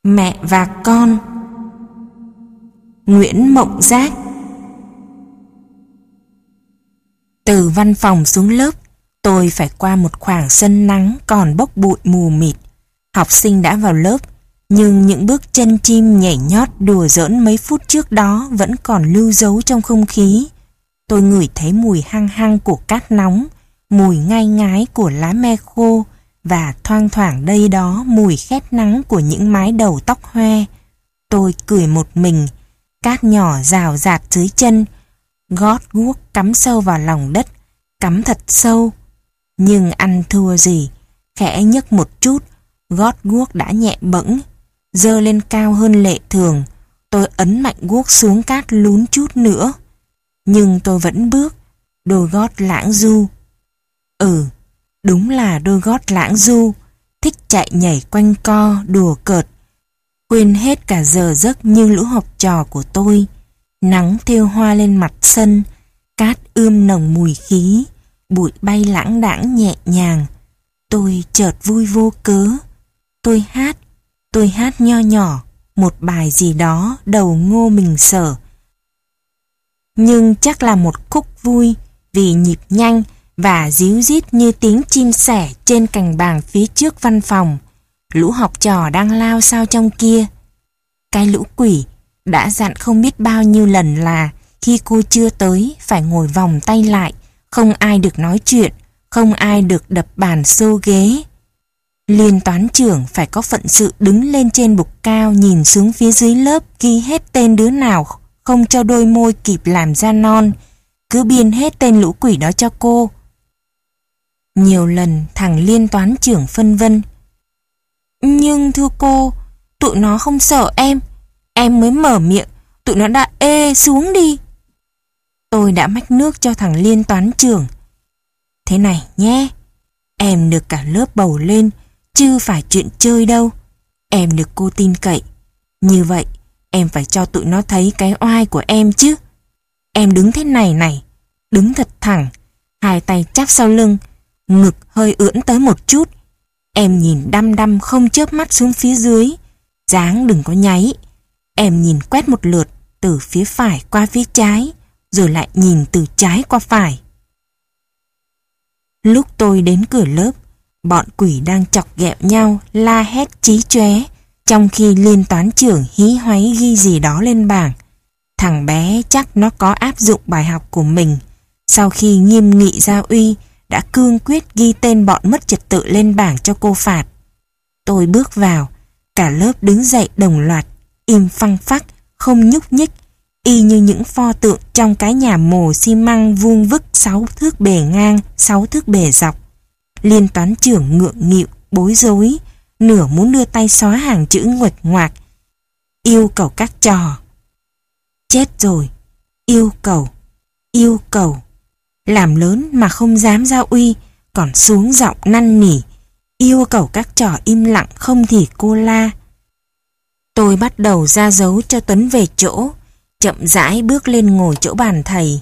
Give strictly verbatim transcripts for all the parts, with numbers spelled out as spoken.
Mẹ và con. Nguyễn Mộng Giác. Từ văn phòng xuống lớp, tôi phải qua một khoảng sân nắng còn bốc bụi mù mịt. Học sinh đã vào lớp, nhưng những bước chân chim nhảy nhót đùa giỡn mấy phút trước đó vẫn còn lưu dấu trong không khí. Tôi ngửi thấy mùi hăng hăng của cát nóng, mùi ngai ngái của lá me khô và thoang thoảng đây đó mùi khét nắng của những mái đầu tóc hoe. Tôi cười một mình, cát nhỏ rào rạt dưới chân, gót guốc cắm sâu vào lòng đất, cắm thật sâu. Nhưng ăn thua gì, khẽ nhấc một chút, gót guốc đã nhẹ bẫng, dơ lên cao hơn lệ thường. Tôi ấn mạnh guốc xuống cát lún chút nữa. Nhưng tôi vẫn bước, đôi gót lãng du. Ừ, đúng là đôi gót lãng du, thích chạy nhảy quanh co, đùa cợt. Quên hết cả giờ giấc như lũ học trò của tôi. Nắng thêu hoa lên mặt sân, cát ươm nồng mùi khí, bụi bay lãng đãng nhẹ nhàng. Tôi chợt vui vô cớ. Tôi hát, tôi hát nho nhỏ, một bài gì đó đầu ngô mình sở. Nhưng chắc là một khúc vui vì nhịp nhanh và díu dít như tiếng chim sẻ trên cành bàng phía trước văn phòng. Lũ học trò đang lao sao trong kia. Cái lũ quỷ đã dặn không biết bao nhiêu lần là khi cô chưa tới phải ngồi vòng tay lại, không ai được nói chuyện, không ai được đập bàn xô ghế. Liên toán trưởng phải có phận sự đứng lên trên bục cao nhìn xuống phía dưới lớp, ghi hết tên đứa nào không cho đôi môi kịp làm ra non, cứ biên hết tên lũ quỷ đó cho cô. Nhiều lần thằng liên toán trưởng phân vân. Nhưng thưa cô, tụi nó không sợ em. Em mới mở miệng, tụi nó đã ê xuống đi. Tôi đã mách nước cho thằng liên toán trưởng. Thế này nhé, em được cả lớp bầu lên, chứ phải chuyện chơi đâu. Em được cô tin cậy. Như vậy, em phải cho tụi nó thấy cái oai của em chứ. Em đứng thế này này, đứng thật thẳng, hai tay chắp sau lưng, ngực hơi ưỡn tới một chút. Em nhìn đăm đăm không chớp mắt xuống phía dưới, dáng đừng có nháy. Em nhìn quét một lượt từ phía phải qua phía trái, rồi lại nhìn từ trái qua phải. Lúc tôi đến cửa lớp, bọn quỷ đang chọc ghẹo nhau, la hét chí chóe, trong khi liên toán trưởng hí hoáy ghi gì đó lên bảng. Thằng bé chắc nó có áp dụng bài học của mình. Sau khi nghiêm nghị giao uy, đã cương quyết ghi tên bọn mất trật tự lên bảng cho cô phạt. Tôi bước vào, cả lớp đứng dậy đồng loạt, im phăng phắc, không nhúc nhích, y như những pho tượng trong cái nhà mồ xi măng vuông vức sáu thước bề ngang, sáu thước bề dọc. Liên toán trưởng ngượng nghịu, bối rối, nửa muốn đưa tay xóa hàng chữ nguệch ngoạc. Yêu cầu các trò. Chết rồi, yêu cầu, yêu cầu. Làm lớn mà không dám giao uy, còn xuống giọng năn nỉ. Yêu cầu các trò im lặng, không thì cô la. Tôi bắt đầu ra dấu cho Tuấn về chỗ, chậm rãi bước lên ngồi chỗ bàn thầy.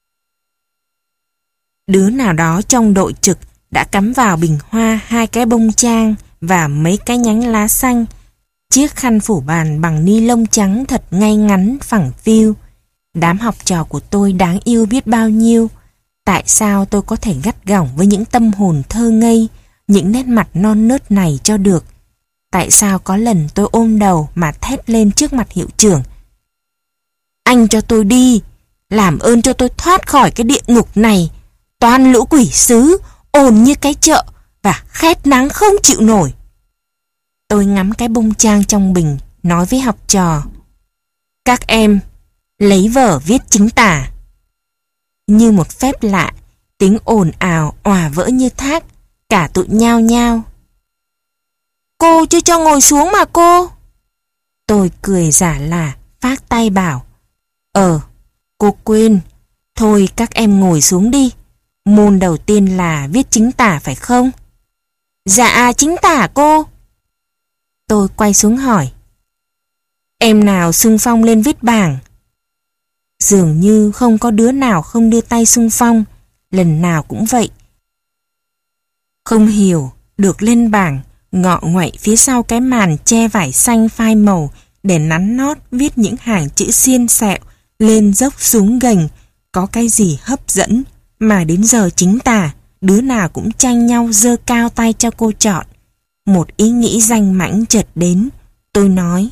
Đứa nào đó trong đội trực đã cắm vào bình hoa hai cái bông trang và mấy cái nhánh lá xanh. Chiếc khăn phủ bàn bằng ni lông trắng thật ngay ngắn, phẳng phiu. Đám học trò của tôi đáng yêu biết bao nhiêu. Tại sao tôi có thể gắt gỏng với những tâm hồn thơ ngây, những nét mặt non nớt này cho được? Tại sao có lần tôi ôm đầu mà thét lên trước mặt hiệu trưởng? Anh cho tôi đi, làm ơn cho tôi thoát khỏi cái địa ngục này. Toàn lũ quỷ sứ, ồn như cái chợ và khét nắng không chịu nổi. Tôi ngắm cái bông trang trong bình, nói với học trò. Các em, lấy vở viết chính tả. Như một phép lạ, tiếng ồn ào, òa vỡ như thác, cả tụi nhao nhao. Cô chưa cho ngồi xuống mà cô. Tôi cười giả lả, phác tay bảo. Ờ, cô quên. Thôi các em ngồi xuống đi. Môn đầu tiên là viết chính tả phải không? Dạ chính tả cô. Tôi quay xuống hỏi. Em nào xung phong lên viết bảng? Dường như không có đứa nào không đưa tay xung phong, lần nào cũng vậy. Không hiểu, được lên bảng, ngọ nguậy phía sau cái màn che vải xanh phai màu để nắn nót viết những hàng chữ xiên xẹo, lên dốc xuống gành. Có cái gì hấp dẫn mà đến giờ chính tả, đứa nào cũng tranh nhau giơ cao tay cho cô chọn. Một ý nghĩ danh mãnh chợt đến. Tôi nói: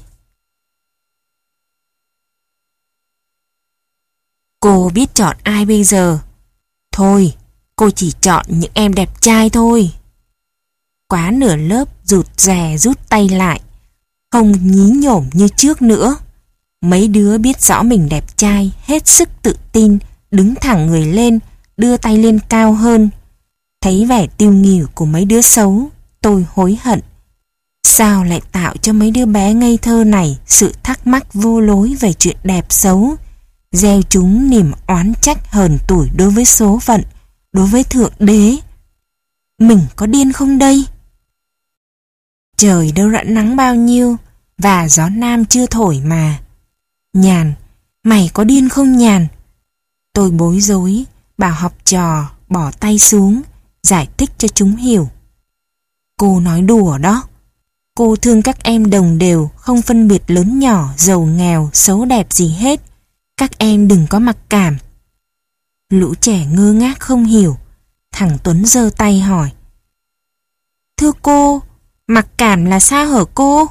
cô biết chọn ai bây giờ? Thôi, cô chỉ chọn những em đẹp trai thôi. Quá nửa lớp rụt rè rút tay lại, không nhí nhổm như trước nữa. Mấy đứa biết rõ mình đẹp trai, hết sức tự tin, đứng thẳng người lên, đưa tay lên cao hơn. Thấy vẻ tiêu nghỉu của mấy đứa xấu, tôi hối hận. Sao lại tạo cho mấy đứa bé ngây thơ này sự thắc mắc vô lối về chuyện đẹp xấu, gieo chúng niềm oán trách hờn tủi đối với số phận, đối với Thượng Đế. Mình có điên không đây? Trời đâu đã nắng bao nhiêu, và gió nam chưa thổi mà. Nhàn, mày có điên không Nhàn? Tôi bối rối, bảo học trò bỏ tay xuống, giải thích cho chúng hiểu. Cô nói đùa đó. Cô thương các em đồng đều, không phân biệt lớn nhỏ, giàu nghèo, xấu đẹp gì hết. Các em đừng có mặc cảm. Lũ trẻ ngơ ngác không hiểu. Thằng Tuấn giơ tay hỏi: thưa cô, mặc cảm là sao hả cô?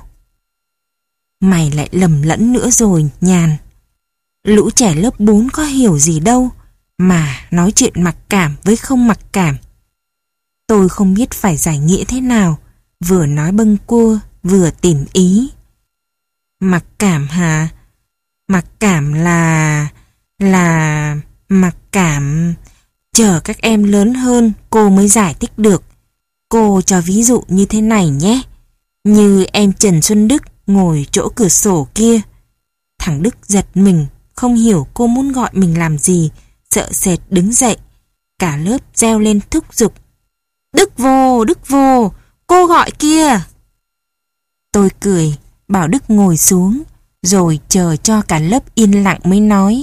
Mày lại lầm lẫn nữa rồi Nhàn. Lũ trẻ lớp bốn có hiểu gì đâu mà nói chuyện mặc cảm với không mặc cảm. Tôi không biết phải giải nghĩa thế nào, vừa nói bâng quơ vừa tìm ý. Mặc cảm hả? Mặc cảm là... là... mặc cảm... Chờ các em lớn hơn cô mới giải thích được. Cô cho ví dụ như thế này nhé. Như em Trần Xuân Đức ngồi chỗ cửa sổ kia. Thằng Đức giật mình, không hiểu cô muốn gọi mình làm gì, sợ sệt đứng dậy. Cả lớp reo lên thúc giục: Đức vô, Đức vô, cô gọi kia. Tôi cười, bảo Đức ngồi xuống, rồi chờ cho cả lớp yên lặng mới nói: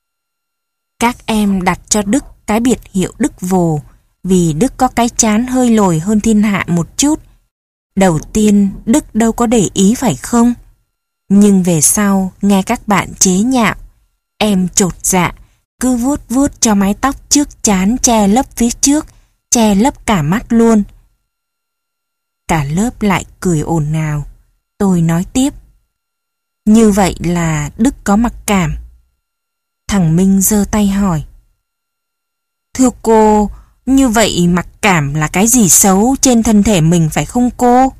các em đặt cho Đức cái biệt hiệu Đức Vồ, vì Đức có cái trán hơi lồi hơn thiên hạ một chút. Đầu tiên Đức đâu có để ý phải không? Nhưng về sau nghe các bạn chế nhạo, em chột dạ, cứ vuốt vuốt cho mái tóc trước trán che lấp phía trước, che lấp cả mắt luôn. Cả lớp lại cười ồn ào. Tôi nói tiếp: như vậy là Đức có mặc cảm. Thằng Minh giơ tay hỏi: thưa cô, như vậy mặc cảm là cái gì xấu trên thân thể mình phải không cô?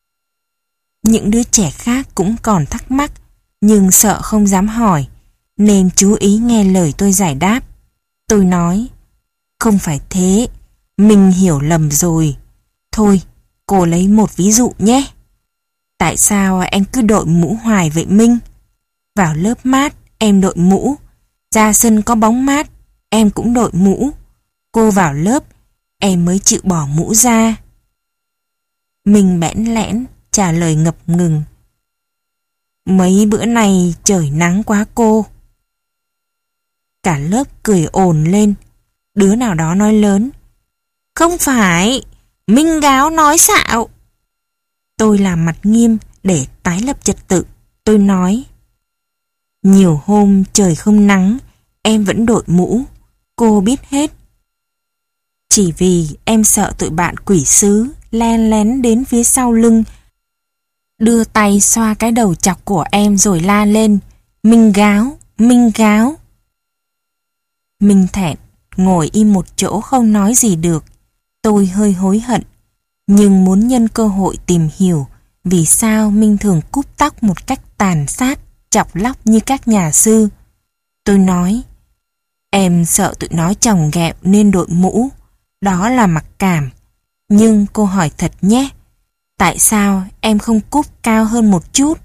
Những đứa trẻ khác cũng còn thắc mắc, nhưng sợ không dám hỏi, nên chú ý nghe lời tôi giải đáp. Tôi nói: không phải thế, mình hiểu lầm rồi. Thôi, cô lấy một ví dụ nhé. Tại sao em cứ đội mũ hoài vậy Minh? Vào lớp mát, em đội mũ. Ra sân có bóng mát, em cũng đội mũ. Cô vào lớp, em mới chịu bỏ mũ ra. Minh bẽn lẽn trả lời ngập ngừng: mấy bữa nay trời nắng quá cô. Cả lớp cười ồn lên. Đứa nào đó nói lớn: không phải, Minh Gáo nói xạo. Tôi làm mặt nghiêm để tái lập trật tự. Tôi nói: nhiều hôm trời không nắng, em vẫn đội mũ. Cô biết hết. Chỉ vì em sợ tụi bạn quỷ sứ len lén đến phía sau lưng, đưa tay xoa cái đầu chọc của em rồi la lên: Minh Gáo, Minh Gáo. Minh thẹn, ngồi im một chỗ không nói gì được. Tôi hơi hối hận, nhưng muốn nhân cơ hội tìm hiểu vì sao Minh thường cúp tóc một cách tàn sát, chọc lóc như các nhà sư. Tôi nói: em sợ tụi nó chồng ghẹo nên đội mũ, đó là mặc cảm. Nhưng cô hỏi thật nhé, tại sao em không cúp cao hơn một chút?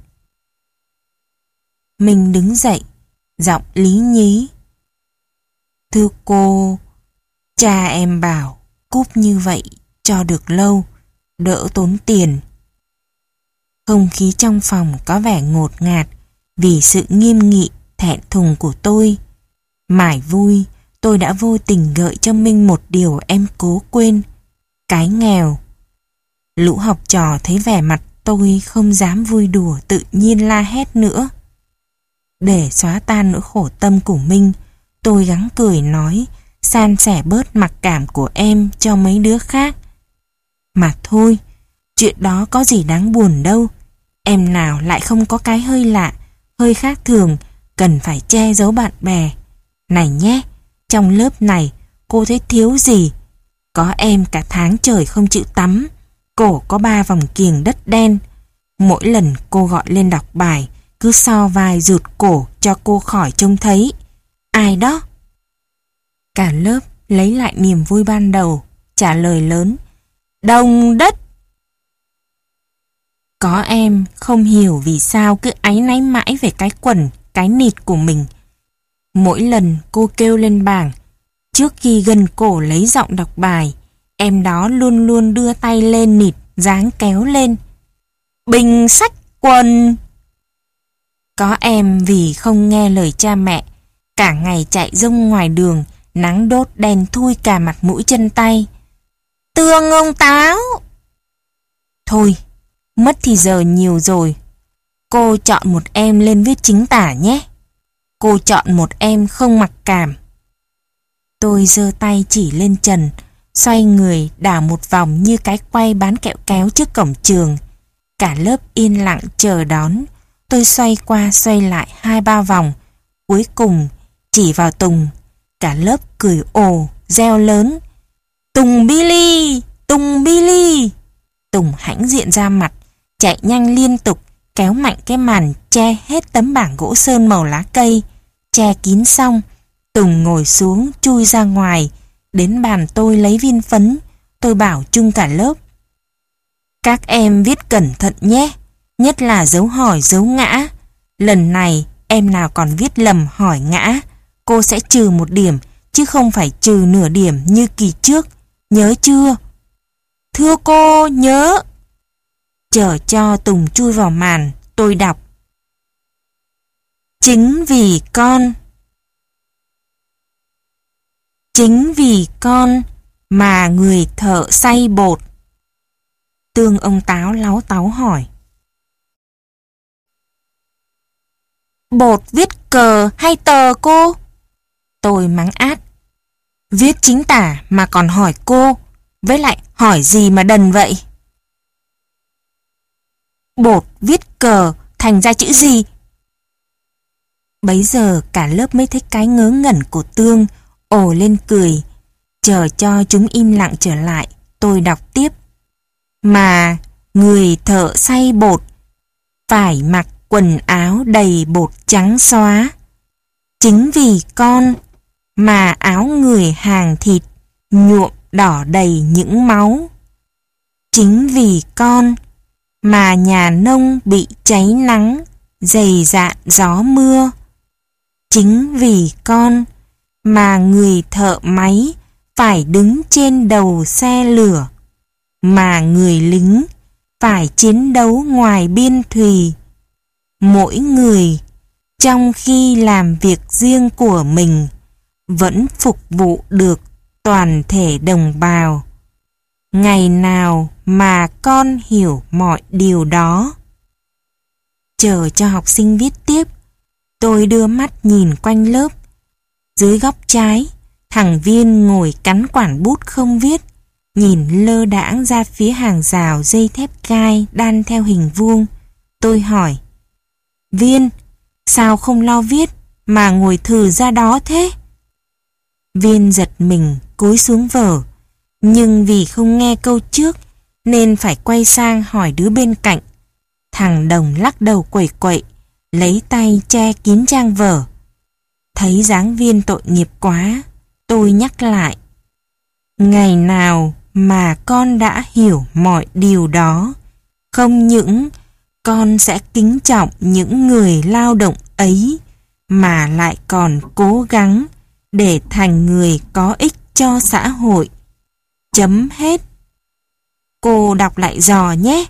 Minh đứng dậy, giọng lý nhí: thưa cô, cha em bảo cúp như vậy cho được lâu, đỡ tốn tiền. Không khí trong phòng có vẻ ngột ngạt vì sự nghiêm nghị, thẹn thùng của tôi. Mải vui, tôi đã vô tình gợi cho Minh một điều em cố quên: cái nghèo. Lũ học trò thấy vẻ mặt tôi không dám vui đùa, tự nhiên la hét nữa. Để xóa tan nỗi khổ tâm của Minh, tôi gắng cười nói, san sẻ bớt mặc cảm của em cho mấy đứa khác. Mà thôi, chuyện đó có gì đáng buồn đâu. Em nào lại không có cái hơi lạ, hơi khác thường, cần phải che giấu bạn bè. Này nhé, trong lớp này, cô thấy thiếu gì? Có em cả tháng trời không chịu tắm, cổ có ba vòng kiềng đất đen. Mỗi lần cô gọi lên đọc bài, cứ so vai rụt cổ cho cô khỏi trông thấy. Ai đó? Cả lớp lấy lại niềm vui ban đầu, trả lời lớn. Đồng đất! Có em không hiểu vì sao cứ áy náy mãi về cái quần, cái nịt của mình. Mỗi lần cô kêu lên bảng, trước khi gần cổ lấy giọng đọc bài, em đó luôn luôn đưa tay lên nịt, dáng kéo lên. Bình sách quần! Có em vì không nghe lời cha mẹ, cả ngày chạy rông ngoài đường, nắng đốt đen thui cả mặt mũi chân tay. Tương ông táo! Thôi, mất thì giờ nhiều rồi. Cô chọn một em lên viết chính tả nhé. Cô chọn một em không mặc cảm. Tôi giơ tay chỉ lên trần, xoay người đảo một vòng như cái quay bán kẹo kéo trước cổng trường. Cả lớp yên lặng chờ đón. Tôi xoay qua xoay lại hai ba vòng. Cuối cùng chỉ vào Tùng. Cả lớp cười ồ, reo lớn. Tùng Billy! Tùng Billy! Tùng hãnh diện ra mặt, chạy nhanh liên tục, kéo mạnh cái màn che hết tấm bảng gỗ sơn màu lá cây. Che kín xong, Tùng ngồi xuống chui ra ngoài. Đến bàn tôi lấy viên phấn. Tôi bảo chung cả lớp. Các em viết cẩn thận nhé, nhất là dấu hỏi dấu ngã. Lần này em nào còn viết lầm hỏi ngã, cô sẽ trừ một điểm, chứ không phải trừ nửa điểm như kỳ trước. Nhớ chưa? Thưa cô, nhớ. Chờ cho Tùng chui vào màn, tôi đọc. Chính vì con. Chính vì con mà người thợ xay bột. Tương ông táo láu táu hỏi. Bột viết cờ hay tờ cô? Tôi mắng át. Viết chính tả mà còn hỏi cô, với lại hỏi gì mà đần vậy? Bột viết cờ thành ra chữ gì? Bấy giờ cả lớp mới thấy cái ngớ ngẩn của Tương, ồ lên cười. Chờ cho chúng im lặng trở lại, tôi đọc tiếp. Mà người thợ xay bột phải mặc quần áo đầy bột trắng xóa. Chính vì con mà áo người hàng thịt nhuộm đỏ đầy những máu. Chính vì con mà nhà nông bị cháy nắng, dày dạn gió mưa. Chính vì con mà người thợ máy phải đứng trên đầu xe lửa, mà người lính phải chiến đấu ngoài biên thùy. Mỗi người trong khi làm việc riêng của mình vẫn phục vụ được toàn thể đồng bào. Ngày nào mà con hiểu mọi điều đó. Chờ cho học sinh viết tiếp, tôi đưa mắt nhìn quanh lớp. Dưới góc trái, thằng Viên ngồi cắn quản bút không viết, nhìn lơ đãng ra phía hàng rào dây thép gai đan theo hình vuông. Tôi hỏi, Viên, sao không lo viết mà ngồi thừ ra đó thế? Viên giật mình cúi xuống vở, nhưng vì không nghe câu trước nên phải quay sang hỏi đứa bên cạnh. Thằng Đồng lắc đầu quẩy quậy, lấy tay che kín trang vở. Thấy dáng Viên tội nghiệp quá, tôi nhắc lại. Ngày nào mà con đã hiểu mọi điều đó, không những con sẽ kính trọng những người lao động ấy, mà lại còn cố gắng để thành người có ích cho xã hội. Chấm hết. Cô đọc lại dò nhé.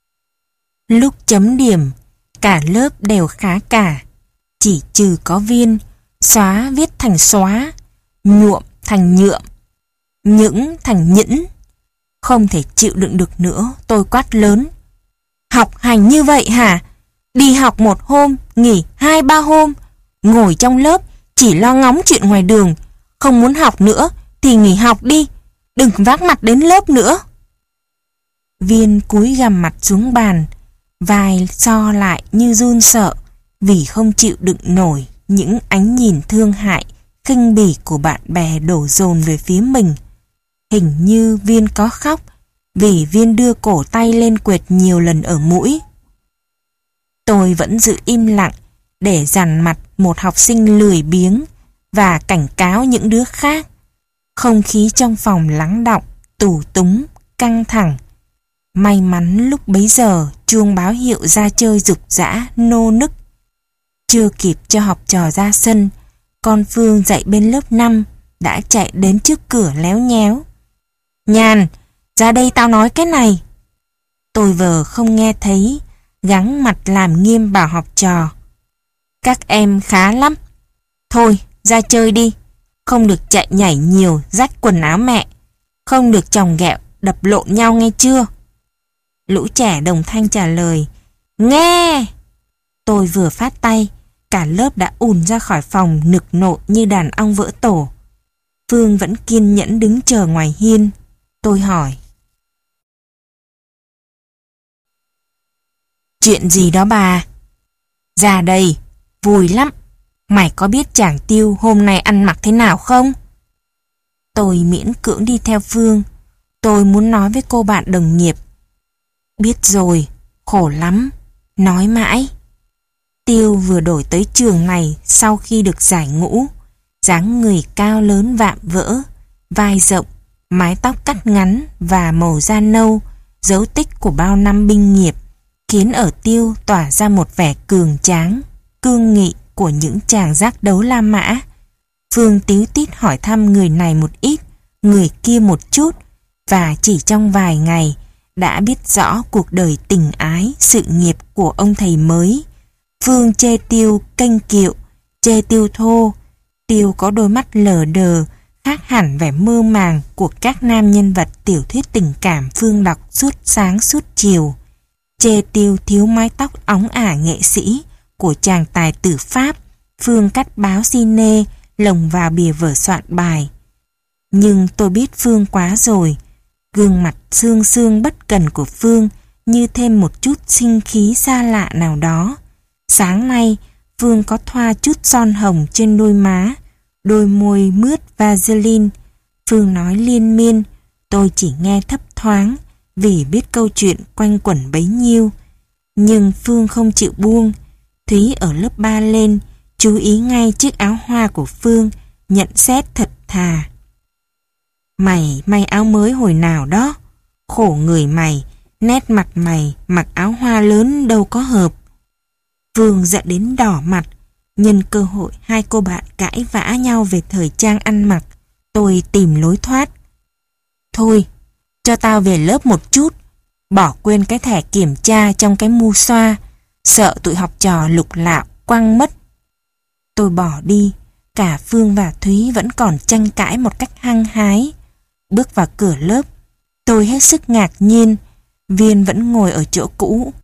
Lúc chấm điểm, cả lớp đều khá cả, chỉ trừ có Viên, xóa viết thành xóa, nhuộm thành nhuộm, những thành nhĩnh. Không thể chịu đựng được nữa, tôi quát lớn. Học hành như vậy hả? Đi học một hôm, nghỉ hai ba hôm, ngồi trong lớp chỉ lo ngóng chuyện ngoài đường, không muốn học nữa thì nghỉ học đi, đừng vác mặt đến lớp nữa. Viên cúi gằm mặt xuống bàn, vai so lại như run sợ vì không chịu đựng nổi những ánh nhìn thương hại, khinh bỉ của bạn bè đổ dồn về phía mình. Hình như Viên có khóc vì Viên đưa cổ tay lên quệt nhiều lần ở mũi. Tôi vẫn giữ im lặng để dằn mặt một học sinh lười biếng và cảnh cáo những đứa khác. Không khí trong phòng lắng đọng, tù túng, căng thẳng. May mắn lúc bấy giờ chuông báo hiệu ra chơi rục rã, nô nức. Chưa kịp cho học trò ra sân, con Phương dạy bên lớp năm đã chạy đến trước cửa léo nhéo. Nhàn, ra đây tao nói cái này. Tôi vờ không nghe thấy, gắng mặt làm nghiêm bảo học trò. Các em khá lắm. Thôi, ra chơi đi. Không được chạy nhảy nhiều, rách quần áo mẹ. Không được chồng ghẹo, đập lộn nhau nghe chưa? Lũ trẻ đồng thanh trả lời. Nghe! Tôi vừa phát tay, cả lớp đã ùn ra khỏi phòng nực nộ như đàn ong vỡ tổ. Phương vẫn kiên nhẫn đứng chờ ngoài hiên. Tôi hỏi. Chuyện gì đó bà? Ra đây, vui lắm. Mày có biết chàng Tiêu hôm nay ăn mặc thế nào không? Tôi miễn cưỡng đi theo Phương. Tôi muốn nói với cô bạn đồng nghiệp. Biết rồi, khổ lắm. Nói mãi. Tiêu vừa đổi tới trường này sau khi được giải ngũ. Dáng người cao lớn vạm vỡ, vai rộng, mái tóc cắt ngắn và màu da nâu, dấu tích của bao năm binh nghiệp, khiến ở Tiêu tỏa ra một vẻ cường tráng, cương nghị của những chàng giác đấu La Mã. Phương tíu tít hỏi thăm người này một ít, người kia một chút, và chỉ trong vài ngày đã biết rõ cuộc đời tình ái, sự nghiệp của ông thầy mới. Phương chê Tiêu kênh kiệu, chê Tiêu thô. Tiêu có đôi mắt lờ đờ, khác hẳn vẻ mơ màng của các nam nhân vật tiểu thuyết tình cảm Phương đọc suốt sáng suốt chiều. Chê Tiêu thiếu mái tóc óng ả nghệ sĩ của chàng tài tử Pháp. Phương cắt báo cine lồng vào bìa vở soạn bài. Nhưng tôi biết Phương quá rồi. Gương mặt xương xương bất cần của Phương như thêm một chút sinh khí xa lạ nào đó. Sáng nay Phương có thoa chút son hồng trên đôi má, đôi môi mướt Vaseline. Phương nói liên miên, tôi chỉ nghe thấp thoáng vì biết câu chuyện quanh quẩn bấy nhiêu. Nhưng Phương không chịu buông. Thúy ở lớp ba lên, chú ý ngay chiếc áo hoa của Phương, nhận xét thật thà. Mày may áo mới hồi nào đó? Khổ người mày, nét mặt mày mặc áo hoa lớn đâu có hợp. Phương giận đến đỏ mặt. Nhân cơ hội hai cô bạn cãi vã nhau về thời trang ăn mặc, tôi tìm lối thoát. Thôi, cho tao về lớp một chút. Bỏ quên cái thẻ kiểm tra trong cái mu xoa, sợ tụi học trò lục lạo quăng mất. Tôi bỏ đi. Cả Phương và Thúy vẫn còn tranh cãi một cách hăng hái. Bước vào cửa lớp, tôi hết sức ngạc nhiên. Viên vẫn ngồi ở chỗ cũ,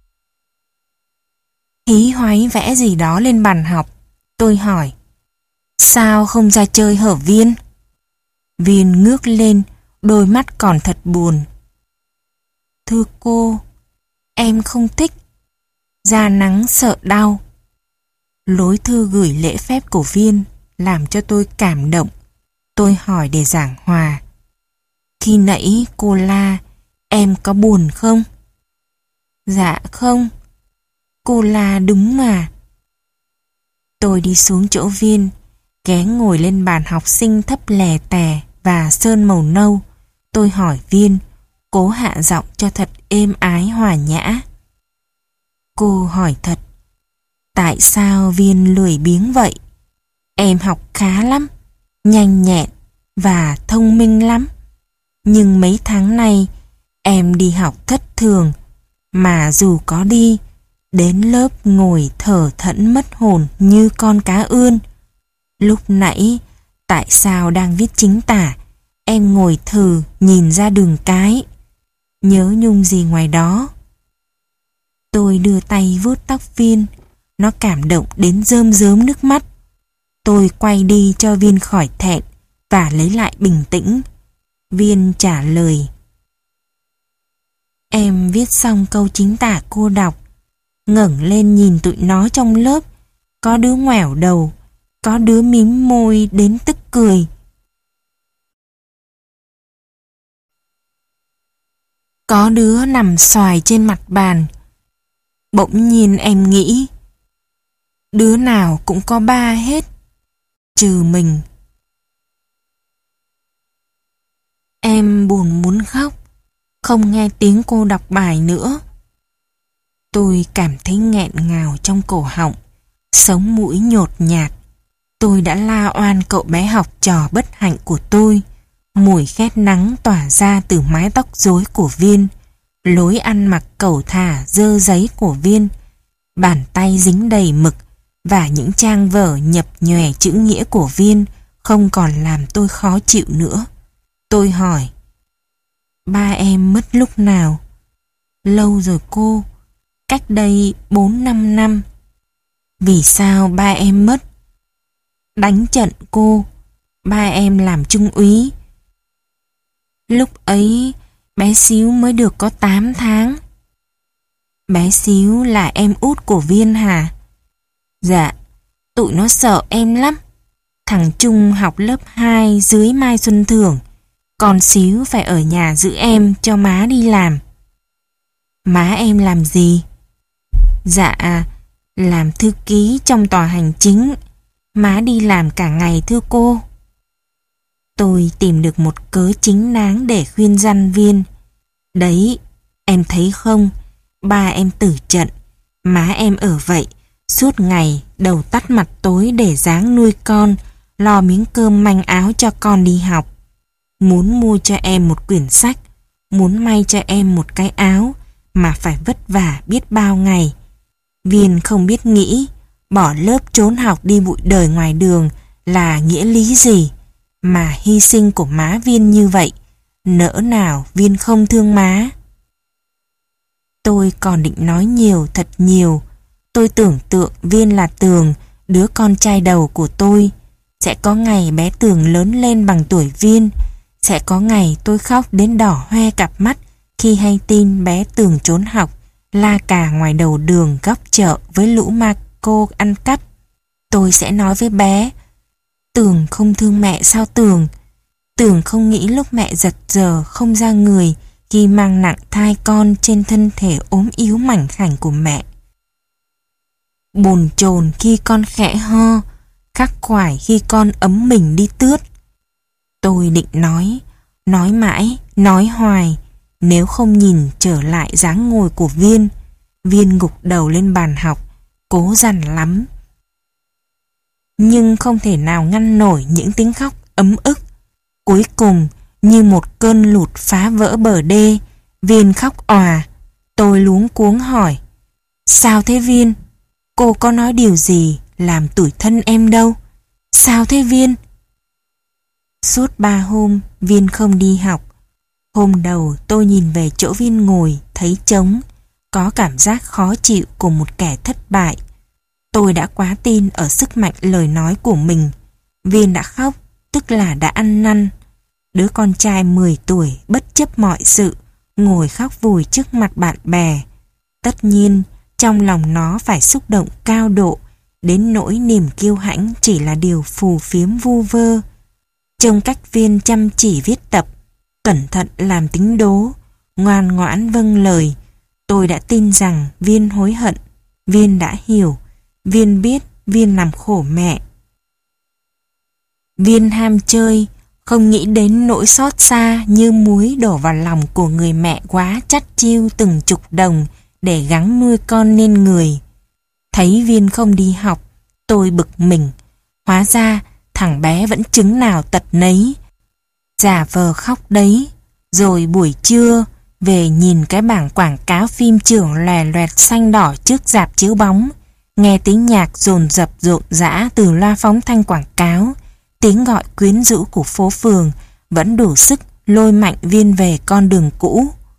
hí hoáy vẽ gì đó lên bàn học. Tôi hỏi, sao không ra chơi hở Viên? Viên ngước lên, đôi mắt còn thật buồn. Thưa cô, em không thích. Da nắng sợ đau. Lối thư gửi lễ phép của Viên làm cho tôi cảm động. Tôi hỏi để giảng hòa. Khi nãy cô la, em có buồn không? Dạ không. Cô la đúng mà. Tôi đi xuống chỗ Viên, ghé ngồi lên bàn học sinh thấp lè tè và sơn màu nâu. Tôi hỏi Viên, cố hạ giọng cho thật êm ái hòa nhã. Cô hỏi thật, tại sao Viên lười biếng vậy? Em học khá lắm, nhanh nhẹn và thông minh lắm. Nhưng mấy tháng nay em đi học thất thường, mà dù có đi, đến lớp ngồi thở thẫn mất hồn như con cá ươn. Lúc nãy, tại sao đang viết chính tả, em ngồi thừ nhìn ra đường cái, Nhớ nhung gì ngoài đó? Tôi đưa tay vuốt tóc Viên. Nó cảm động đến rơm rớm nước mắt. Tôi quay đi cho Viên khỏi thẹn và lấy lại bình tĩnh. Viên trả lời: Em viết xong câu chính tả cô đọc. Ngẩng lên nhìn tụi nó trong lớp. Có đứa ngoẻo đầu, có đứa mím môi đến tức cười. Có đứa nằm xoài trên mặt bàn. Bỗng nhiên em nghĩ, đứa nào cũng có ba hết, trừ mình. Em buồn muốn khóc, không nghe tiếng cô đọc bài nữa. Tôi cảm thấy nghẹn ngào trong cổ họng, sống mũi nhột nhạt. Tôi đã la oan cậu bé học trò bất hạnh của tôi. Mùi khét nắng tỏa ra từ mái tóc rối của Viên, lối ăn mặc cẩu thả dơ giấy của Viên, bàn tay dính đầy mực và những trang vở nhập nhòe chữ nghĩa của Viên không còn làm tôi khó chịu nữa. Tôi hỏi: Ba em mất lúc nào? Lâu rồi cô, cách đây bốn năm năm. Vì sao ba em mất? Đánh trận cô, ba em làm trung úy. Lúc ấy bé Xíu mới được có tám tháng. Bé Xíu là em út của Viên hả? Dạ, tụi nó sợ em lắm. Thằng Trung học lớp hai dưới Mai Xuân Thưởng, còn Xíu phải ở nhà giữ em cho má đi làm. Má em làm gì? Dạ, làm thư ký trong tòa hành chính. Má đi làm cả ngày thưa cô. Tôi tìm được một cớ chính đáng để khuyên răn Viên. Đấy, em thấy không, ba em tử trận, má em ở vậy, suốt ngày đầu tắt mặt tối để ráng nuôi con, lo miếng cơm manh áo cho con đi học. Muốn mua cho em một quyển sách, muốn may cho em một cái áo, mà phải vất vả biết bao ngày. Viên không biết nghĩ, bỏ lớp trốn học đi bụi đời ngoài đường là nghĩa lý gì, mà hy sinh của má Viên như vậy, nỡ nào Viên không thương má. Tôi còn định nói nhiều, thật nhiều. Tôi tưởng tượng Viên là Tường, đứa con trai đầu của tôi. Sẽ có ngày bé Tường lớn lên bằng tuổi Viên. Sẽ có ngày tôi khóc đến đỏ hoe cặp mắt khi hay tin bé Tường trốn học, la cà ngoài đầu đường góc chợ với lũ ma cô ăn cắp. Tôi sẽ nói với bé: Tường không thương mẹ sao Tường? Tường không nghĩ lúc mẹ giật giờ không ra người khi mang nặng thai con trên thân thể ốm yếu mảnh khảnh của mẹ. Bồn chồn khi con khẽ ho, khắc khoải khi con ấm mình đi tướt. Tôi định nói, nói mãi, nói hoài, nếu không nhìn trở lại dáng ngồi của Viên. Viên gục đầu lên bàn học, cố dằn lắm. Nhưng không thể nào ngăn nổi những tiếng khóc ấm ức. Cuối cùng, như một cơn lụt phá vỡ bờ đê, Viên khóc òa. Tôi luống cuống hỏi: Sao thế Viên? Cô có nói điều gì làm tủi thân em đâu? Sao thế Viên? Suốt ba hôm, Viên không đi học. Hôm đầu tôi nhìn về chỗ Viên ngồi, thấy trống, có cảm giác khó chịu của một kẻ thất bại. Tôi đã quá tin ở sức mạnh lời nói của mình. Viên đã khóc, tức là đã ăn năn. Đứa con trai mười tuổi bất chấp mọi sự, ngồi khóc vùi trước mặt bạn bè. Tất nhiên, trong lòng nó phải xúc động cao độ, đến nỗi niềm kiêu hãnh chỉ là điều phù phiếm vu vơ. Trông cách Viên chăm chỉ viết tập, cẩn thận làm tính đố, ngoan ngoãn vâng lời, tôi đã tin rằng Viên hối hận. Viên đã hiểu, Viên biết Viên làm khổ mẹ. Viên ham chơi, không nghĩ đến nỗi xót xa như muối đổ vào lòng của người mẹ quá chắt chiu từng chục đồng để gắng nuôi con nên người. Thấy Viên không đi học, tôi bực mình. Hóa ra thằng bé vẫn chứng nào tật nấy. Giả vờ khóc đấy, rồi buổi trưa về nhìn cái bảng quảng cáo phim trưởng lòe loẹt xanh đỏ trước rạp chiếu bóng, nghe tiếng nhạc dồn dập rộn rã từ loa phóng thanh quảng cáo, tiếng gọi quyến rũ của phố phường vẫn đủ sức lôi mạnh Viên về con đường cũ.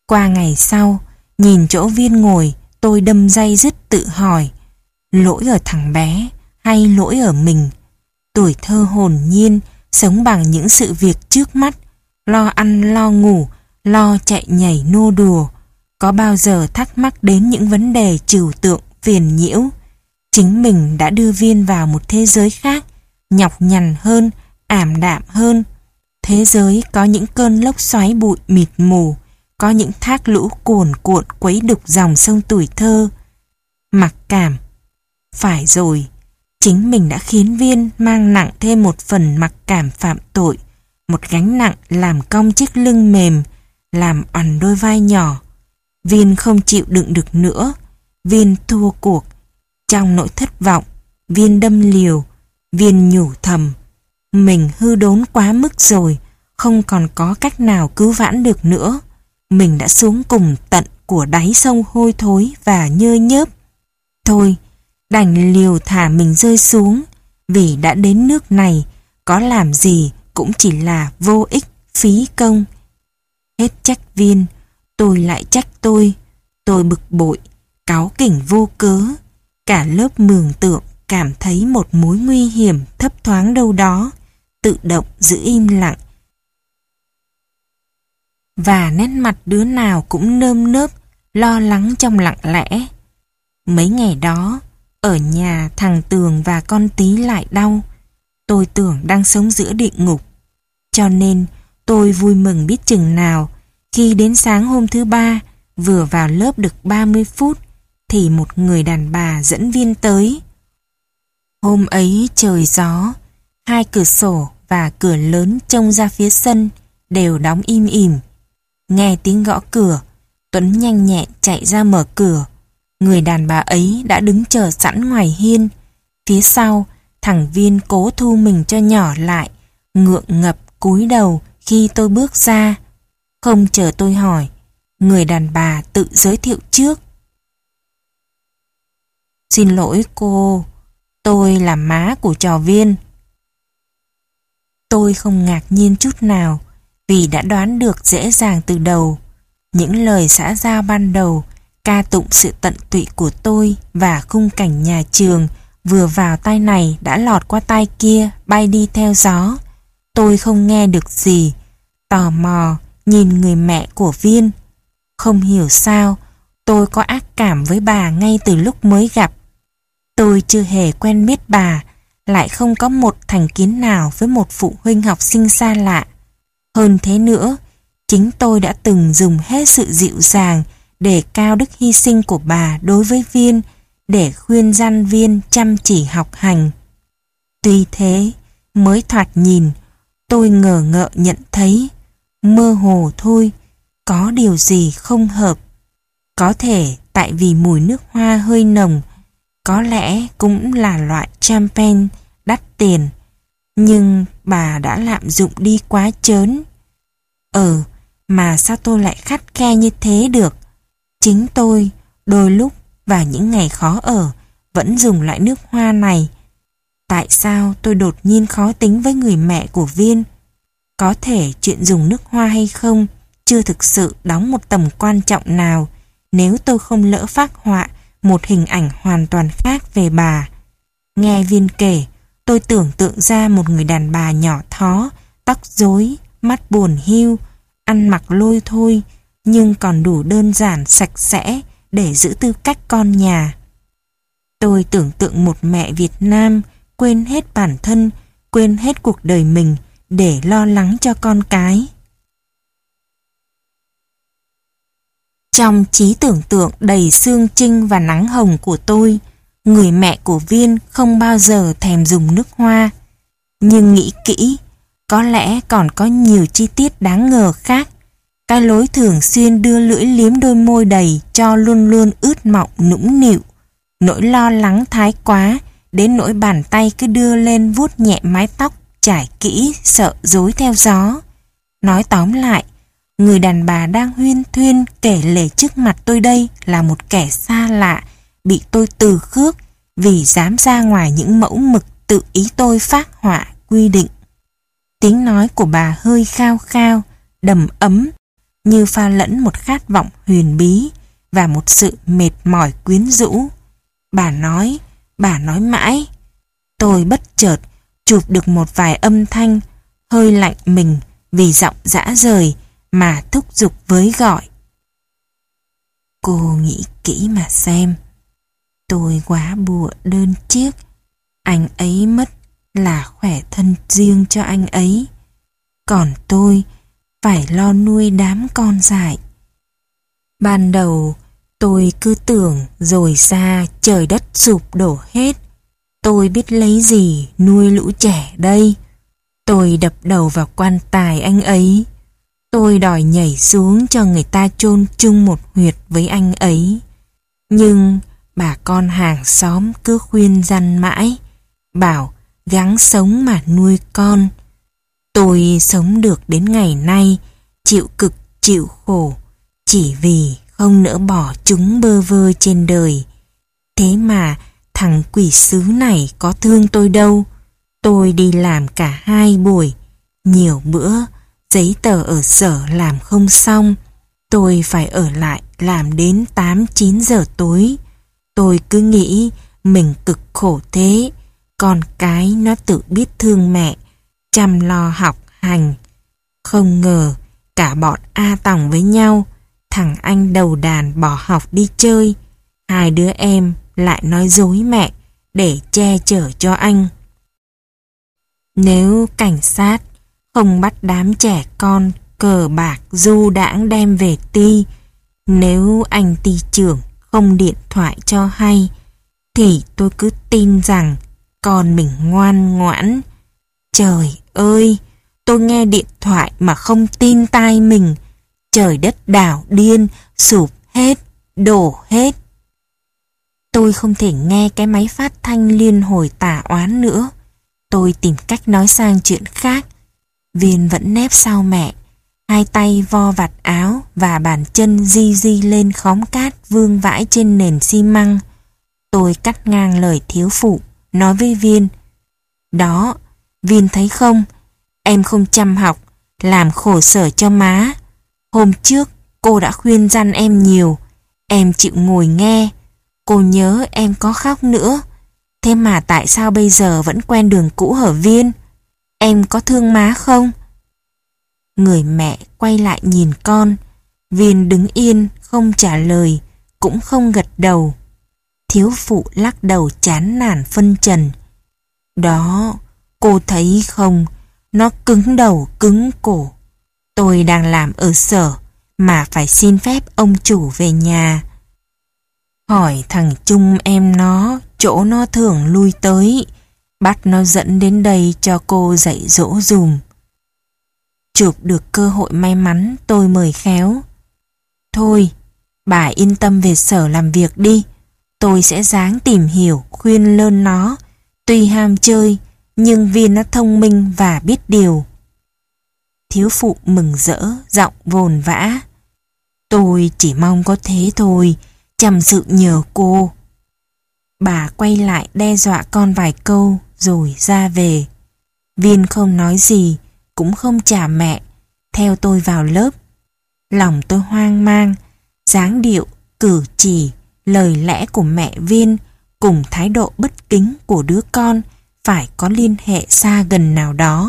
Qua ngày sau, nhìn chỗ Viên ngồi, tôi đâm day dứt tự hỏi, lỗi ở thằng bé hay lỗi ở mình? Tuổi thơ hồn nhiên, sống bằng những sự việc trước mắt, lo ăn lo ngủ, lo chạy nhảy nô đùa, có bao giờ thắc mắc đến những vấn đề trừu tượng phiền nhiễu. Chính mình đã đưa Viên vào một thế giới khác, nhọc nhằn hơn, ảm đạm hơn. Thế giới có những cơn lốc xoáy bụi mịt mù, có những thác lũ cuồn cuộn quấy đục dòng sông tuổi thơ. Mặc cảm. Phải rồi, chính mình đã khiến Viên mang nặng thêm một phần mặc cảm phạm tội, một gánh nặng làm cong chiếc lưng mềm, làm oằn đôi vai nhỏ. Viên không chịu đựng được nữa, Viên thua cuộc. Trong nỗi thất vọng, Viên đâm liều, Viên nhủ thầm, mình hư đốn quá mức rồi, không còn có cách nào cứu vãn được nữa. Mình đã xuống cùng tận của đáy sông hôi thối và nhơ nhớp. Thôi, đành liều thả mình rơi xuống, vì đã đến nước này, có làm gì cũng chỉ là vô ích, phí công. Hết trách Viên, tôi lại trách tôi. Tôi bực bội, cáu kỉnh vô cớ. Cả lớp mường tượng cảm thấy một mối nguy hiểm thấp thoáng đâu đó, tự động giữ im lặng. Và nét mặt đứa nào cũng nơm nớp, lo lắng trong lặng lẽ. Mấy ngày đó, ở nhà thằng Tường và con Tí lại đau. Tôi tưởng đang sống giữa địa ngục. Cho nên tôi vui mừng biết chừng nào khi đến sáng hôm thứ ba, vừa vào lớp được ba mươi phút, thì một người đàn bà dẫn Viên tới. Hôm ấy trời gió, hai cửa sổ và cửa lớn trông ra phía sân đều đóng im ỉm. Nghe tiếng gõ cửa, Tuấn nhanh nhẹn chạy ra mở cửa. Người đàn bà ấy đã đứng chờ sẵn ngoài hiên. Phía sau, thằng Viên cố thu mình cho nhỏ lại, ngượng ngập cúi đầu khi tôi bước ra. Không chờ tôi hỏi, người đàn bà tự giới thiệu trước. Xin lỗi cô, tôi là má của trò Viên. Tôi không ngạc nhiên chút nào, vì đã đoán được dễ dàng từ đầu. Những lời xã giao ban đầu ca tụng sự tận tụy của tôi và khung cảnh nhà trường vừa vào tai này đã lọt qua tai kia, bay đi theo gió. Tôi không nghe được gì, tò mò nhìn người mẹ của Viên. Không hiểu sao, tôi có ác cảm với bà ngay từ lúc mới gặp. Tôi chưa hề quen biết bà, lại không có một thành kiến nào với một phụ huynh học sinh xa lạ. Hơn thế nữa, chính tôi đã từng dùng hết sự dịu dàng để cao đức hy sinh của bà đối với Viên, để khuyên răn Viên chăm chỉ học hành. Tuy thế, mới thoạt nhìn, tôi ngờ ngợ nhận thấy, mơ hồ thôi, có điều gì không hợp. Có thể tại vì mùi nước hoa hơi nồng, có lẽ cũng là loại champagne đắt tiền, nhưng bà đã lạm dụng đi quá chớn. Ờ, mà sao tôi lại khắt khe như thế được? Chính tôi, đôi lúc vào những ngày khó ở, vẫn dùng loại nước hoa này. Tại sao tôi đột nhiên khó tính với người mẹ của Viên? Có thể chuyện dùng nước hoa hay không chưa thực sự đóng một tầm quan trọng nào nếu tôi không lỡ phác họa một hình ảnh hoàn toàn khác về bà. Nghe Viên kể, tôi tưởng tượng ra một người đàn bà nhỏ thó, tóc rối, mắt buồn hiu, ăn mặc lôi thôi, nhưng còn đủ đơn giản sạch sẽ để giữ tư cách con nhà. Tôi tưởng tượng một mẹ Việt Nam quên hết bản thân, quên hết cuộc đời mình để lo lắng cho con cái. Trong trí tưởng tượng đầy xương trinh và nắng hồng của tôi, người mẹ của Viên không bao giờ thèm dùng nước hoa. Nhưng nghĩ kỹ, có lẽ còn có nhiều chi tiết đáng ngờ khác. Cái lối thường xuyên đưa lưỡi liếm đôi môi đầy cho luôn luôn ướt mọng nũng nịu. Nỗi lo lắng thái quá, đến nỗi bàn tay cứ đưa lên vuốt nhẹ mái tóc trải kỹ sợ rối theo gió. Nói tóm lại, người đàn bà đang huyên thuyên kể lể trước mặt tôi đây là một kẻ xa lạ, bị tôi từ khước vì dám ra ngoài những mẫu mực tự ý tôi phác họa quy định. Tiếng nói của bà hơi khao khao, đầm ấm, như pha lẫn một khát vọng huyền bí và một sự mệt mỏi quyến rũ. Bà nói, bà nói mãi. Tôi bất chợt chụp được một vài âm thanh, hơi lạnh mình vì giọng dã rời mà thúc giục với gọi. Cô nghĩ kỹ mà xem. Tôi quá bụa đơn chiếc. Anh ấy mất là khỏe thân riêng cho anh ấy. Còn tôi phải lo nuôi đám con dại. Ban đầu tôi cứ tưởng rồi xa trời đất sụp đổ hết. Tôi biết lấy gì nuôi lũ trẻ đây. Tôi đập đầu vào quan tài anh ấy. Tôi đòi nhảy xuống cho người ta chôn chung một huyệt với anh ấy. Nhưng bà con hàng xóm cứ khuyên răn mãi, bảo gắng sống mà nuôi con. Tôi sống được đến ngày nay, chịu cực chịu khổ, chỉ vì không nỡ bỏ chúng bơ vơ trên đời. Thế mà thằng quỷ sứ này có thương tôi đâu. Tôi đi làm cả hai buổi, nhiều bữa giấy tờ ở sở làm không xong, tôi phải ở lại làm đến tám chín giờ tối. Tôi cứ nghĩ mình cực khổ thế, con cái nó tự biết thương mẹ, chăm lo học hành. Không ngờ cả bọn A Tòng với nhau, thằng anh đầu đàn bỏ học đi chơi, hai đứa em lại nói dối mẹ để che chở cho anh. Nếu cảnh sát không bắt đám trẻ con cờ bạc du đãng đem về ty, nếu anh ty trưởng không điện thoại cho hay, thì tôi cứ tin rằng con mình ngoan ngoãn. Trời ơi, tôi nghe điện thoại mà không tin tai mình. Trời đất đảo điên, sụp hết, đổ hết. Tôi không thể nghe cái máy phát thanh liên hồi tả oán nữa. Tôi tìm cách nói sang chuyện khác. Viên vẫn nép sau mẹ, hai tay vo vạt áo và bàn chân di di lên khóm cát vương vãi trên nền xi măng. Tôi cắt ngang lời thiếu phụ, nói với Viên. Đó, Viên thấy không, em không chăm học, làm khổ sở cho má. Hôm trước cô đã khuyên răn em nhiều, em chịu ngồi nghe. Cô nhớ em có khóc nữa. Thế mà tại sao bây giờ vẫn quen đường cũ hở Viên? Em có thương má không? Người mẹ quay lại nhìn con. Viên đứng yên, không trả lời, cũng không gật đầu. Thiếu phụ lắc đầu chán nản phân trần. Đó, cô thấy không, nó cứng đầu cứng cổ. Tôi đang làm ở sở mà phải xin phép ông chủ về nhà. Hỏi thằng Trung em nó, chỗ nó thường lui tới, bắt nó dẫn đến đây cho cô dạy dỗ dùm. Chụp được cơ hội may mắn, tôi mời khéo. Thôi, bà yên tâm về sở làm việc đi. Tôi sẽ ráng tìm hiểu, khuyên lơn nó. Tuy ham chơi, nhưng Viên nó thông minh và biết điều. Thiếu phụ mừng rỡ, giọng vồn vã. Tôi chỉ mong có thế thôi, chăm sự nhờ cô. Bà quay lại đe dọa con vài câu rồi ra về. Viên không nói gì, cũng không trả mẹ, theo tôi vào lớp. Lòng tôi hoang mang, dáng điệu, cử chỉ, lời lẽ của mẹ Viên cùng thái độ bất kính của đứa con phải có liên hệ xa gần nào đó.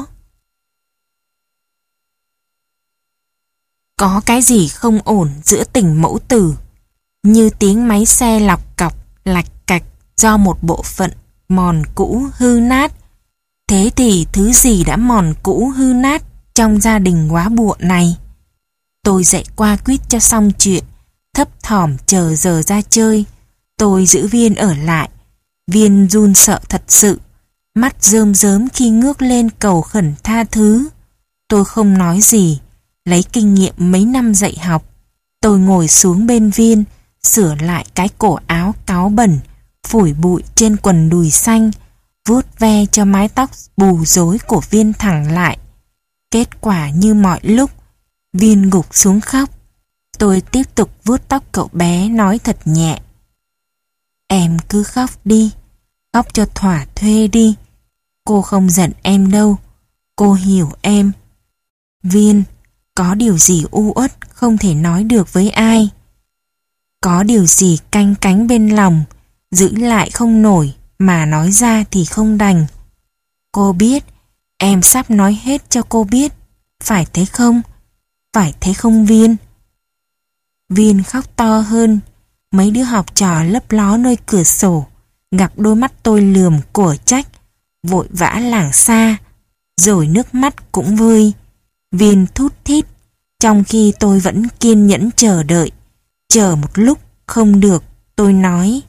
Có cái gì không ổn giữa tình mẫu tử, như tiếng máy xe lọc cọc, lạch cạch do một bộ phận mòn cũ hư nát. Thế thì thứ gì đã mòn cũ hư nát trong gia đình quá bụa này? Tôi dạy qua quýt cho xong chuyện, thấp thỏm chờ giờ ra chơi. Tôi giữ Viên ở lại. Viên run sợ thật sự, mắt rơm rớm khi ngước lên cầu khẩn tha thứ. Tôi không nói gì, lấy kinh nghiệm mấy năm dạy học. Tôi ngồi xuống bên Viên, sửa lại cái cổ áo cáu bẩn, phủi bụi trên quần đùi xanh, vuốt ve cho mái tóc bù rối của Viên thẳng lại. Kết quả như mọi lúc, Viên gục xuống khóc. Tôi tiếp tục vuốt tóc cậu bé, nói thật nhẹ. Em cứ khóc đi, khóc cho thỏa thuê đi. Cô không giận em đâu, cô hiểu em. Viên, có điều gì u uất không thể nói được với ai. Có điều gì canh cánh bên lòng, giữ lại không nổi mà nói ra thì không đành. Cô biết, em sắp nói hết cho cô biết, phải thế không? Phải thế không Viên? Viên khóc to hơn. Mấy đứa học trò lấp ló nơi cửa sổ, gặp đôi mắt tôi lườm của trách, vội vã lảng xa, rồi nước mắt cũng vơi. Viên thút thít, trong khi tôi vẫn kiên nhẫn chờ đợi. Chờ một lúc không được, tôi nói: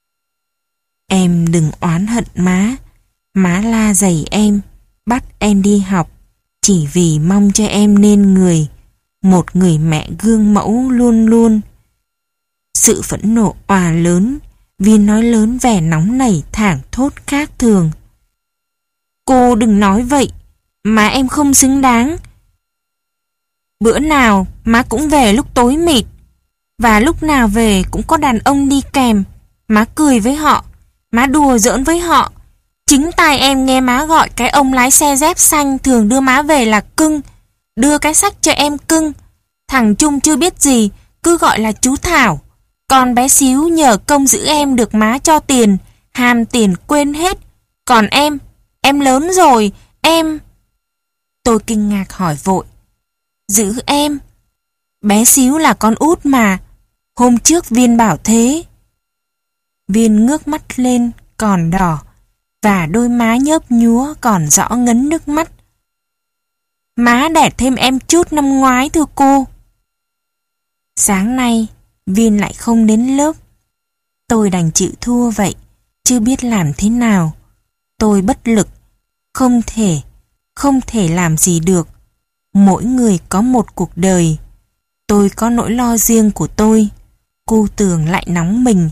Em đừng oán hận má. Má la dày em, bắt em đi học, chỉ vì mong cho em nên người, một người mẹ gương mẫu luôn luôn. Sự phẫn nộ òa lớn, Viên nói lớn vẻ nóng nảy thảng thốt khác thường. Cô đừng nói vậy, má em không xứng đáng. Bữa nào má cũng về lúc tối mịt, và lúc nào về cũng có đàn ông đi kèm. Má cười với họ, má đùa giỡn với họ. Chính tai em nghe má gọi cái ông lái xe dép xanh thường đưa má về là cưng, đưa cái sách cho em cưng. Thằng Trung chưa biết gì, cứ gọi là chú Thảo. Con bé xíu nhờ công giữ em được má cho tiền, ham tiền quên hết. Còn em, em lớn rồi, em... Tôi kinh ngạc hỏi vội: Giữ em? Bé xíu là con út mà. Hôm trước Viên bảo thế. Viên ngước mắt lên còn đỏ, và đôi má nhớp nhúa còn rõ ngấn nước mắt. Má đẻ thêm em chút năm ngoái thưa cô. Sáng nay Viên lại không đến lớp. Tôi đành chịu thua vậy, chưa biết làm thế nào. Tôi bất lực, không thể, không thể làm gì được. Mỗi người có một cuộc đời. Tôi có nỗi lo riêng của tôi. Cô Tường lại nóng mình.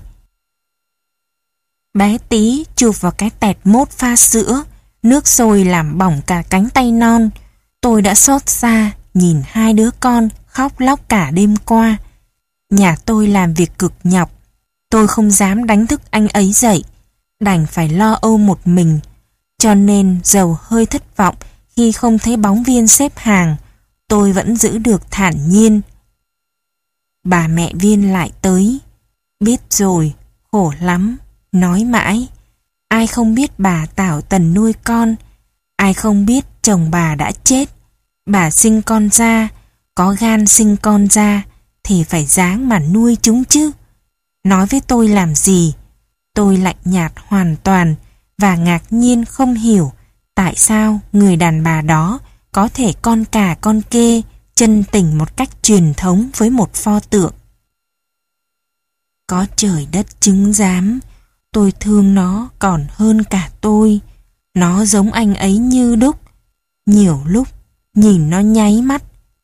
Bé tí chụp vào cái tẹt mốt pha sữa, nước sôi làm bỏng cả cánh tay non. Tôi đã xót xa nhìn hai đứa con khóc lóc cả đêm qua. Nhà tôi làm việc cực nhọc, tôi không dám đánh thức anh ấy dậy, đành phải lo âu một mình. Cho nên dầu hơi thất vọng khi không thấy bóng Viên xếp hàng, tôi vẫn giữ được thản nhiên. Bà mẹ Viên lại tới. Biết rồi, khổ lắm, nói mãi. Ai không biết bà tảo tần nuôi con, ai không biết chồng bà đã chết. Bà sinh con ra, có gan sinh con ra thì phải ráng mà nuôi chúng chứ. Nói với tôi làm gì? Tôi lạnh nhạt hoàn toàn và ngạc nhiên không hiểu tại sao người đàn bà đó có thể con cà con kê, chân tình một cách truyền thống với một pho tượng. Có trời đất chứng giám, tôi thương nó còn hơn cả tôi. Nó giống anh ấy như đúc. Nhiều lúc nhìn nó nháy mắt,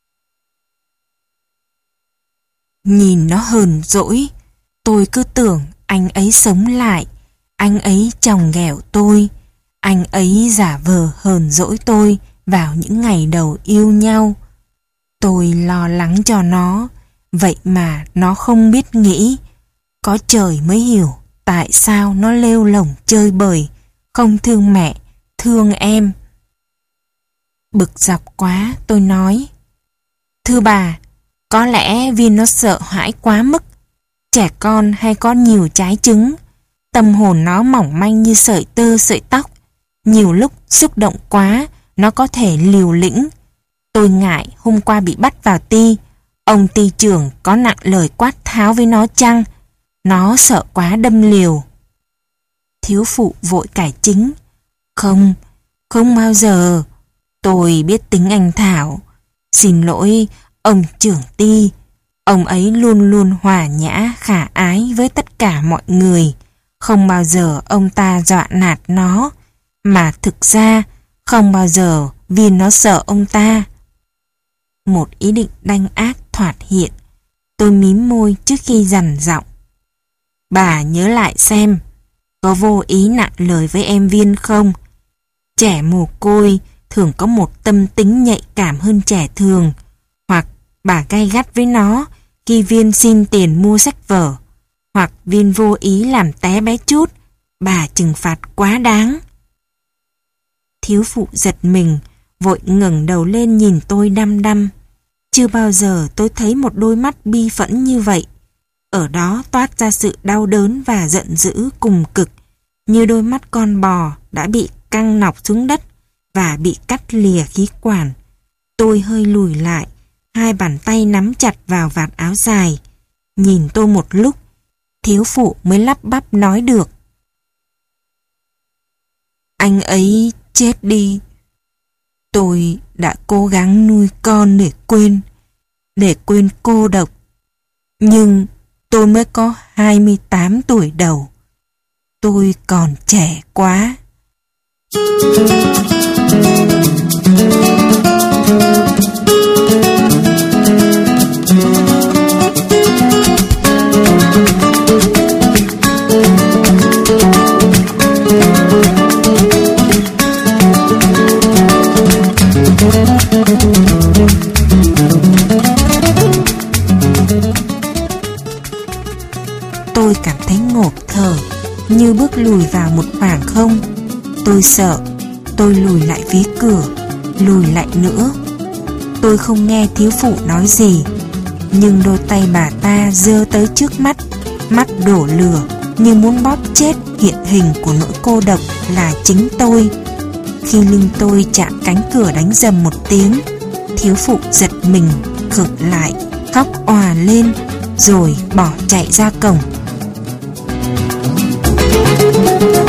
nhìn nó hờn dỗi, tôi cứ tưởng anh ấy sống lại. Anh ấy chồng ghẹo tôi. Anh ấy giả vờ hờn dỗi tôi vào những ngày đầu yêu nhau. Tôi lo lắng cho nó, vậy mà nó không biết nghĩ. Có trời mới hiểu tại sao nó lêu lổng chơi bời, không thương mẹ, thương em. Bực dọc quá, tôi nói: Thưa bà, có lẽ vì nó sợ hãi quá mức. Trẻ con hay có nhiều trái trứng, tâm hồn nó mỏng manh như sợi tơ sợi tóc. Nhiều lúc xúc động quá, nó có thể liều lĩnh. Tôi ngại hôm qua bị bắt vào ty, ông ty trưởng có nặng lời quát tháo với nó chăng? Nó sợ quá đâm liều. Thiếu phụ vội cải chính: Không, không bao giờ. Tôi biết tính anh Thảo. Xin lỗi, ông trưởng ty. Ông ấy luôn luôn hòa nhã, khả ái với tất cả mọi người. Không bao giờ ông ta dọa nạt nó. Mà thực ra, không bao giờ vì nó sợ ông ta. Một ý định đanh ác thoạt hiện. Tôi mím môi trước khi dằn giọng: Bà nhớ lại xem, có vô ý nặng lời với em Viên không? Trẻ mồ côi thường có một tâm tính nhạy cảm hơn trẻ thường. Hoặc bà gay gắt với nó khi Viên xin tiền mua sách vở, hoặc Viên vô ý làm té bé chút, bà trừng phạt quá đáng. Thiếu phụ giật mình, vội ngẩng đầu lên nhìn tôi đăm đăm. Chưa bao giờ tôi thấy một đôi mắt bi phẫn như vậy. Ở đó toát ra sự đau đớn và giận dữ cùng cực, như đôi mắt con bò đã bị căng nọc xuống đất và bị cắt lìa khí quản. Tôi hơi lùi lại, hai bàn tay nắm chặt vào vạt áo dài. Nhìn tôi một lúc, thiếu phụ mới lắp bắp nói được: "Anh ấy chết đi. Tôi đã cố gắng nuôi con để quên, để quên cô độc. Nhưng tôi mới có hai mươi tám tuổi đầu. Tôi còn trẻ quá." Tôi cảm thấy ngộp thở, như bước lùi vào một khoảng không. Tôi sợ, tôi lùi lại phía cửa, lùi lại nữa. Tôi không nghe thiếu phụ nói gì, nhưng đôi tay bà ta giơ tới trước mắt, mắt đổ lửa, như muốn bóp chết hiện hình của nỗi cô độc là chính tôi. Khi lưng tôi chạm cánh cửa đánh rầm một tiếng, thiếu phụ giật mình, khựng lại, khóc òa lên, rồi bỏ chạy ra cổng.